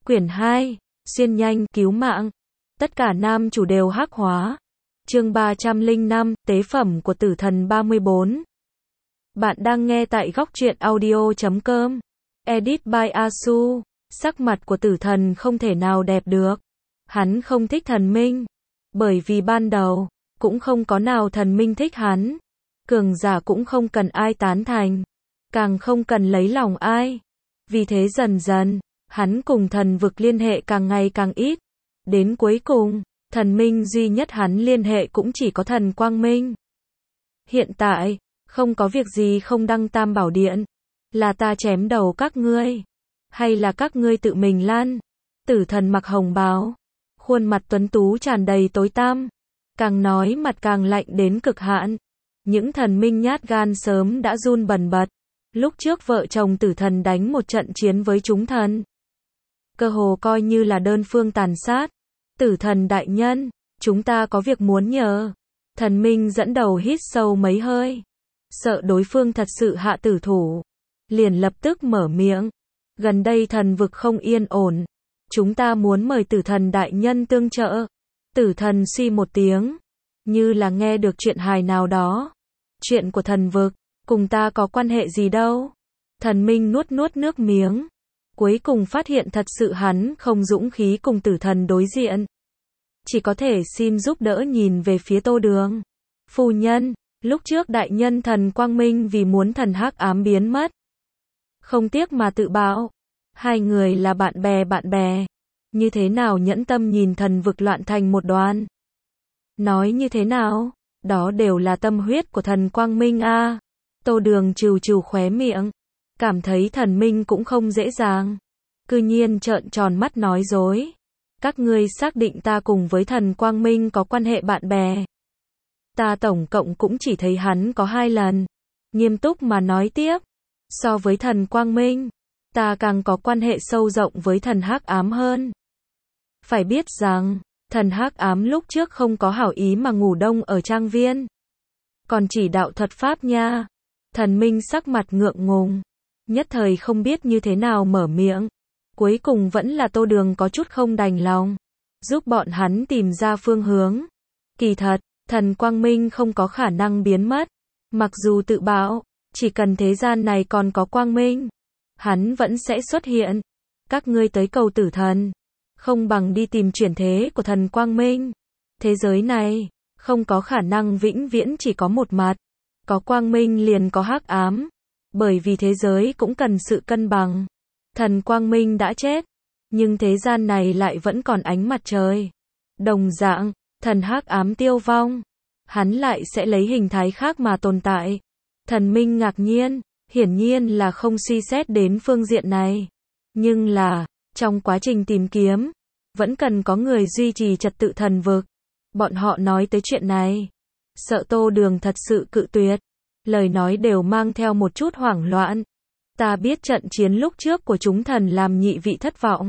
Quyển 2, xuyên nhanh, cứu mạng. Tất cả nam chủ đều hắc hóa. Chương 305, tế phẩm của tử thần 34. Bạn đang nghe tại góc truyện audio.com. Edit by Asu. Sắc mặt của tử thần không thể nào đẹp được. Hắn không thích thần minh. Bởi vì ban đầu, cũng không có nào thần minh thích hắn. Cường giả cũng không cần ai tán thành. Càng không cần lấy lòng ai. Vì thế dần dần, hắn cùng thần vực liên hệ càng ngày càng ít. Đến cuối cùng, thần minh duy nhất hắn liên hệ cũng chỉ có thần Quang Minh. Hiện tại, không có việc gì không đăng Tam Bảo Điện. Là ta chém đầu các ngươi? Hay là các ngươi tự mình lăn? Tử thần mặc hồng bào. Khuôn mặt tuấn tú tràn đầy tối tăm. Càng nói mặt càng lạnh đến cực hạn. Những thần minh nhát gan sớm đã run bần bật. Lúc trước vợ chồng tử thần đánh một trận chiến với chúng thần. Cơ hồ coi như là đơn phương tàn sát. Tử thần đại nhân, chúng ta có việc muốn nhờ. Thần minh dẫn đầu hít sâu mấy hơi. Sợ đối phương thật sự hạ tử thủ. Liền lập tức mở miệng. Gần đây thần vực không yên ổn. Chúng ta muốn mời tử thần đại nhân tương trợ. Tử thần suy một tiếng. Như là nghe được chuyện hài nào đó. Chuyện của thần vực, cùng ta có quan hệ gì đâu. Thần minh nuốt nuốt nước miếng. Cuối cùng phát hiện thật sự hắn không dũng khí cùng tử thần đối diện. Chỉ có thể xin giúp đỡ nhìn về phía Tô Đường. Phu nhân, lúc trước đại nhân thần Quang Minh vì muốn thần hắc ám biến mất. Không tiếc mà tự bạo. Hai người là bạn bè. Như thế nào nhẫn tâm nhìn thần vực loạn thành một đoàn. Nói như thế nào, đó đều là tâm huyết của thần Quang Minh a. Tô Đường trừ trừ khóe miệng. Cảm thấy thần minh cũng không dễ dàng. Cư nhiên trợn tròn mắt nói dối. Các ngươi xác định ta cùng với thần Quang Minh có quan hệ bạn bè. Ta tổng cộng cũng chỉ thấy hắn có 2 lần. Nghiêm túc mà nói tiếp. So với thần Quang Minh, ta càng có quan hệ sâu rộng với thần hắc ám hơn. Phải biết rằng, thần hắc ám lúc trước không có hảo ý mà ngủ đông ở trang viên. Còn chỉ đạo thuật pháp nha. Thần minh sắc mặt ngượng ngùng. Nhất thời không biết như thế nào mở miệng. Cuối cùng vẫn là Tô Đường có chút không đành lòng. Giúp bọn hắn tìm ra phương hướng. Kỳ thật, thần Quang Minh không có khả năng biến mất. Mặc dù tự bạo, chỉ cần thế gian này còn có Quang Minh, hắn vẫn sẽ xuất hiện. Các ngươi tới cầu tử thần, không bằng đi tìm chuyển thế của thần Quang Minh. Thế giới này, không có khả năng vĩnh viễn chỉ có một mặt. Có Quang Minh liền có hắc ám. Bởi vì thế giới cũng cần sự cân bằng. Thần Quang Minh đã chết, nhưng thế gian này lại vẫn còn ánh mặt trời. Đồng dạng, thần hắc ám tiêu vong, hắn lại sẽ lấy hình thái khác mà tồn tại. Thần minh ngạc nhiên, hiển nhiên là không suy xét đến phương diện này. Nhưng là, trong quá trình tìm kiếm, vẫn cần có người duy trì trật tự thần vực. Bọn họ nói tới chuyện này, sợ Tô Đường thật sự cự tuyệt. Lời nói đều mang theo một chút hoảng loạn. Ta biết trận chiến lúc trước của chúng thần làm nhị vị thất vọng.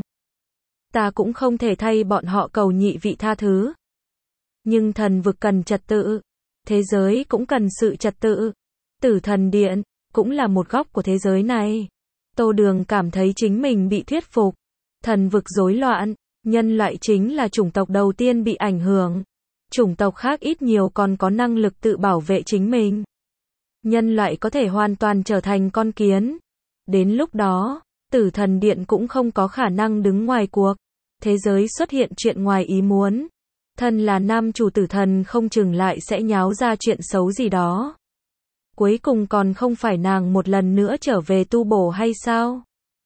Ta cũng không thể thay bọn họ cầu nhị vị tha thứ. Nhưng thần vực cần trật tự. Thế giới cũng cần sự trật tự. Tử thần điện, cũng là một góc của thế giới này. Tô Đường cảm thấy chính mình bị thuyết phục. Thần vực rối loạn, nhân loại chính là chủng tộc đầu tiên bị ảnh hưởng. Chủng tộc khác ít nhiều còn có năng lực tự bảo vệ chính mình. Nhân loại có thể hoàn toàn trở thành con kiến. Đến lúc đó, tử thần điện cũng không có khả năng đứng ngoài cuộc. Thế giới xuất hiện chuyện ngoài ý muốn. Thân là nam chủ tử thần không chừng lại sẽ nháo ra chuyện xấu gì đó. Cuối cùng còn không phải nàng một lần nữa trở về tu bổ hay sao?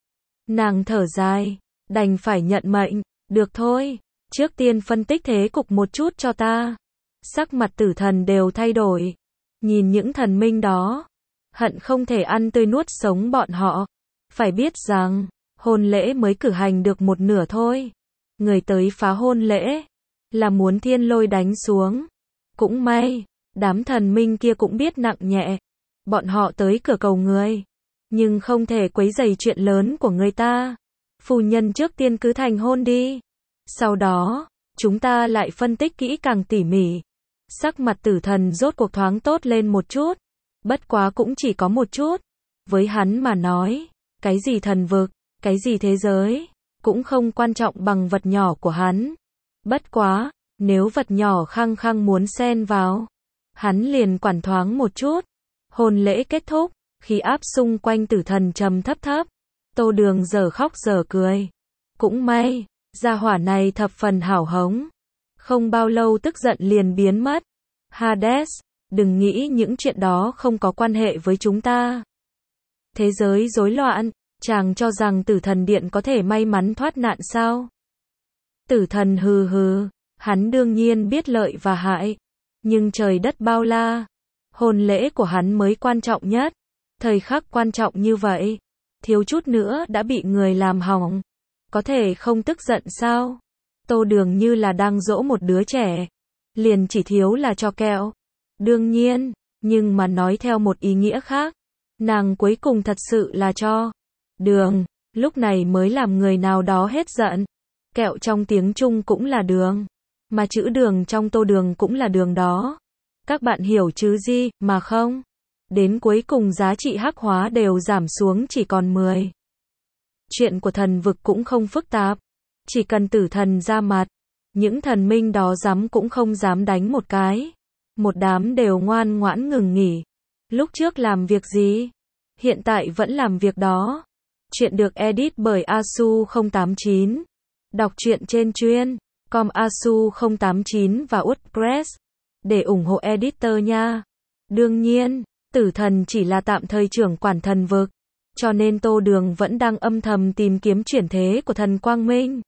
Nàng thở dài, đành phải nhận mệnh. Được thôi, trước tiên phân tích thế cục một chút cho ta. Sắc mặt tử thần đều thay đổi. Nhìn những thần minh đó, hận không thể ăn tươi nuốt sống bọn họ. Phải biết rằng, hôn lễ mới cử hành được một nửa thôi. Người tới phá hôn lễ, là muốn thiên lôi đánh xuống. Cũng may, đám thần minh kia cũng biết nặng nhẹ. Bọn họ tới cửa cầu người, nhưng không thể quấy rầy chuyện lớn của người ta. Phu nhân trước tiên cứ thành hôn đi. Sau đó, chúng ta lại phân tích kỹ càng tỉ mỉ. Sắc mặt tử thần rốt cuộc thoáng tốt lên một chút. Bất quá cũng chỉ có một chút. Với hắn mà nói, cái gì thần vực, cái gì thế giới, cũng không quan trọng bằng vật nhỏ của hắn. Bất quá, nếu vật nhỏ khăng khăng muốn xen vào, hắn liền quản thoáng một chút. Hôn lễ kết thúc, khí áp xung quanh Tử Thần trầm thấp thấp. Tô Đường giờ khóc giờ cười. Cũng may, gia hỏa này thập phần hảo hống. Không bao lâu tức giận liền biến mất. Hades, đừng nghĩ những chuyện đó không có quan hệ với chúng ta. Thế giới rối loạn, chàng cho rằng Tử Thần Điện có thể may mắn thoát nạn sao? Tử Thần hừ hừ, hắn đương nhiên biết lợi và hại. Nhưng trời đất bao la, hôn lễ của hắn mới quan trọng nhất. Thời khắc quan trọng như vậy, thiếu chút nữa đã bị người làm hỏng. Có thể không tức giận sao? Tô Đường như là đang dỗ một đứa trẻ. Liền chỉ thiếu là cho kẹo. Đương nhiên, nhưng mà nói theo một ý nghĩa khác. Nàng cuối cùng thật sự là cho đường, lúc này mới làm người nào đó hết giận. Kẹo trong tiếng Trung cũng là đường, mà chữ đường trong Tô Đường cũng là đường đó. Các bạn hiểu chứ gì, mà không? Đến cuối cùng giá trị hắc hóa đều giảm xuống chỉ còn 10. Chuyện của thần vực cũng không phức tạp. Chỉ cần Tử Thần ra mặt, những thần minh đó dám cũng không dám đánh một cái. Một đám đều ngoan ngoãn ngừng nghỉ. Lúc trước làm việc gì? Hiện tại vẫn làm việc đó. Chuyện được edit bởi Asu089. Đọc truyện trên chuyên.com Asu089 và WordPress. Để ủng hộ editor nha. Đương nhiên, Tử Thần chỉ là tạm thời trưởng quản thần vực. Cho nên Tô Đường vẫn đang âm thầm tìm kiếm chuyển thế của thần Quang Minh.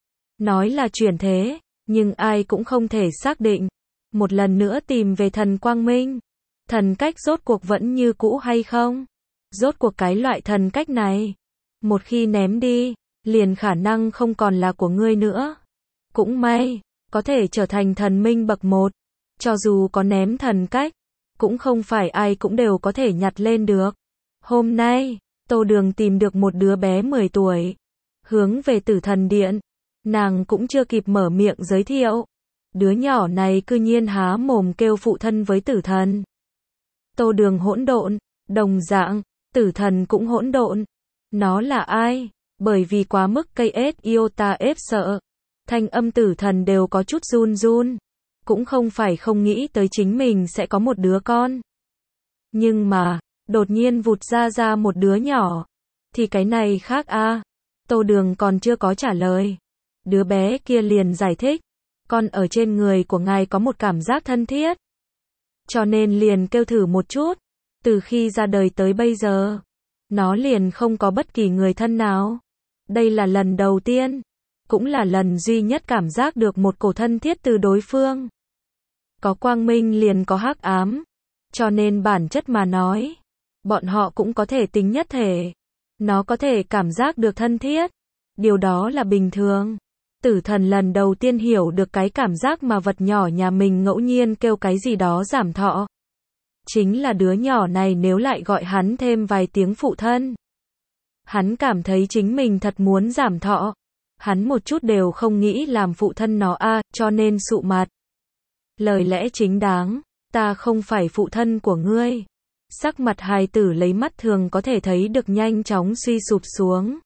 Nói là chuyển thế, nhưng ai cũng không thể xác định. Một lần nữa tìm về thần Quang Minh. Thần cách rốt cuộc vẫn như cũ hay không? Rốt cuộc cái loại thần cách này, một khi ném đi, liền khả năng không còn là của ngươi nữa. Cũng may, có thể trở thành thần minh bậc 1. Cho dù có ném thần cách, cũng không phải ai cũng đều có thể nhặt lên được. Hôm nay, Tô Đường tìm được một đứa bé 10 tuổi. Hướng về Tử Thần Điện. Nàng cũng chưa kịp mở miệng giới thiệu. Đứa nhỏ này cư nhiên há mồm kêu phụ thân với Tử Thần. Tô Đường hỗn độn, đồng dạng, Tử Thần cũng hỗn độn. Nó là ai? Bởi vì quá mức KS iota ép sợ. Thanh âm Tử Thần đều có chút run run. Cũng không phải không nghĩ tới chính mình sẽ có một đứa con. Nhưng mà, đột nhiên vụt ra một đứa nhỏ. Thì cái này khác a. Tô Đường còn chưa có trả lời. Đứa bé kia liền giải thích. Con ở trên người của ngài có một cảm giác thân thiết. Cho nên liền kêu thử một chút. Từ khi ra đời tới bây giờ, nó liền không có bất kỳ người thân nào. Đây là lần đầu tiên, cũng là lần duy nhất cảm giác được một cổ thân thiết từ đối phương. Có quang minh liền có hắc ám. Cho nên bản chất mà nói, bọn họ cũng có thể tính nhất thể. Nó có thể cảm giác được thân thiết. Điều đó là bình thường. Tử Thần lần đầu tiên hiểu được cái cảm giác mà vật nhỏ nhà mình ngẫu nhiên kêu cái gì đó giảm thọ. Chính là đứa nhỏ này nếu lại gọi hắn thêm vài tiếng phụ thân. Hắn cảm thấy chính mình thật muốn giảm thọ. Hắn một chút đều không nghĩ làm phụ thân nó cho nên sụ mặt. Lời lẽ chính đáng, ta không phải phụ thân của ngươi. Sắc mặt hài tử lấy mắt thường có thể thấy được nhanh chóng suy sụp xuống.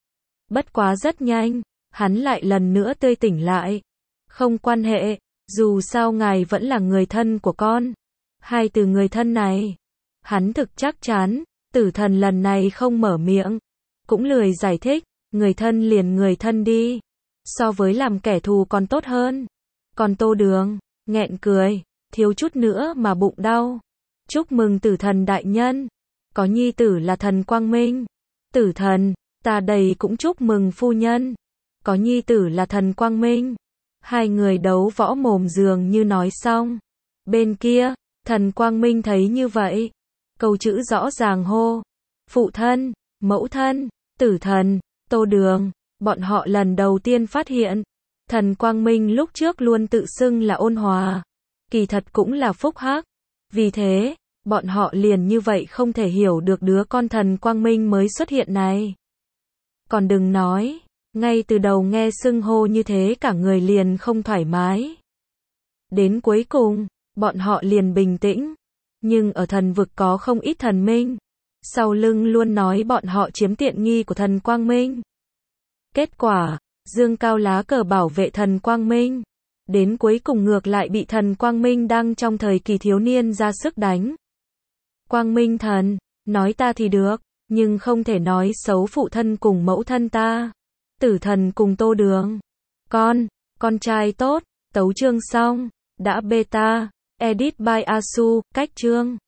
Bất quá rất nhanh, hắn lại lần nữa tươi tỉnh lại. Không quan hệ, dù sao ngài vẫn là người thân của con. Hai từ người thân này, hắn thực chắc chắn, Tử Thần lần này không mở miệng. Cũng lười giải thích, người thân liền người thân đi. So với làm kẻ thù còn tốt hơn. Còn Tô Đường, nghẹn cười, thiếu chút nữa mà bụng đau. Chúc mừng Tử Thần đại nhân. Có nhi tử là thần Quang Minh. Tử Thần, ta đây cũng chúc mừng phu nhân. Có nhi tử là thần Quang Minh. Hai người đấu võ mồm dường như nói xong. Bên kia, thần Quang Minh thấy như vậy. Câu chữ rõ ràng hô. Phụ thân, mẫu thân, Tử Thần, Tô Đường. Bọn họ lần đầu tiên phát hiện. Thần Quang Minh lúc trước luôn tự xưng là ôn hòa. Kỳ thật cũng là phúc hắc. Vì thế, bọn họ liền như vậy không thể hiểu được đứa con thần Quang Minh mới xuất hiện này. Còn đừng nói, ngay từ đầu nghe xưng hô như thế cả người liền không thoải mái. Đến cuối cùng, bọn họ liền bình tĩnh. Nhưng ở thần vực có không ít thần minh. Sau lưng luôn nói bọn họ chiếm tiện nghi của thần Quang Minh. Kết quả, dương cao lá cờ bảo vệ thần Quang Minh. Đến cuối cùng ngược lại bị thần Quang Minh đang trong thời kỳ thiếu niên ra sức đánh. Quang Minh thần, nói ta thì được, nhưng không thể nói xấu phụ thân cùng mẫu thân ta. Tử thần cùng Tô Đường. Con trai tốt, tấu chương xong. Đã beta, edit by Asu, cách chương.